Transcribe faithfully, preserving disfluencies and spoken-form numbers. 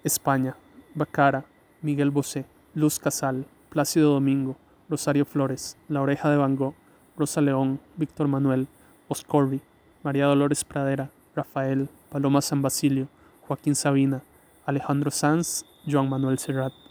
España: Bacara, Miguel Bosé, Luz Casal, Plácido Domingo, Rosario Flores, La Oreja de Van Gogh, Rosa León, Víctor Manuel, Oscorri, María Dolores Pradera, Rafael, Paloma San Basilio, Joaquín Sabina, Alejandro Sanz, Joan Manuel Serrat.